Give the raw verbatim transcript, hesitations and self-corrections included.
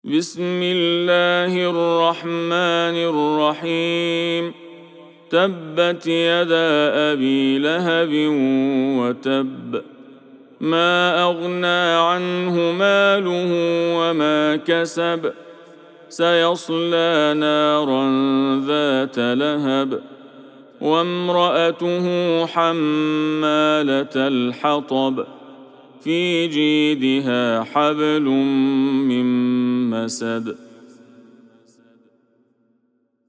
بسم الله الرحمن الرحيم تبت يدا أبي لهب وتب ما أغنى عنه ماله وما كسب سيصلى نارا ذات لهب وامرأته حمالة الحطب في جيدها حبل من مسد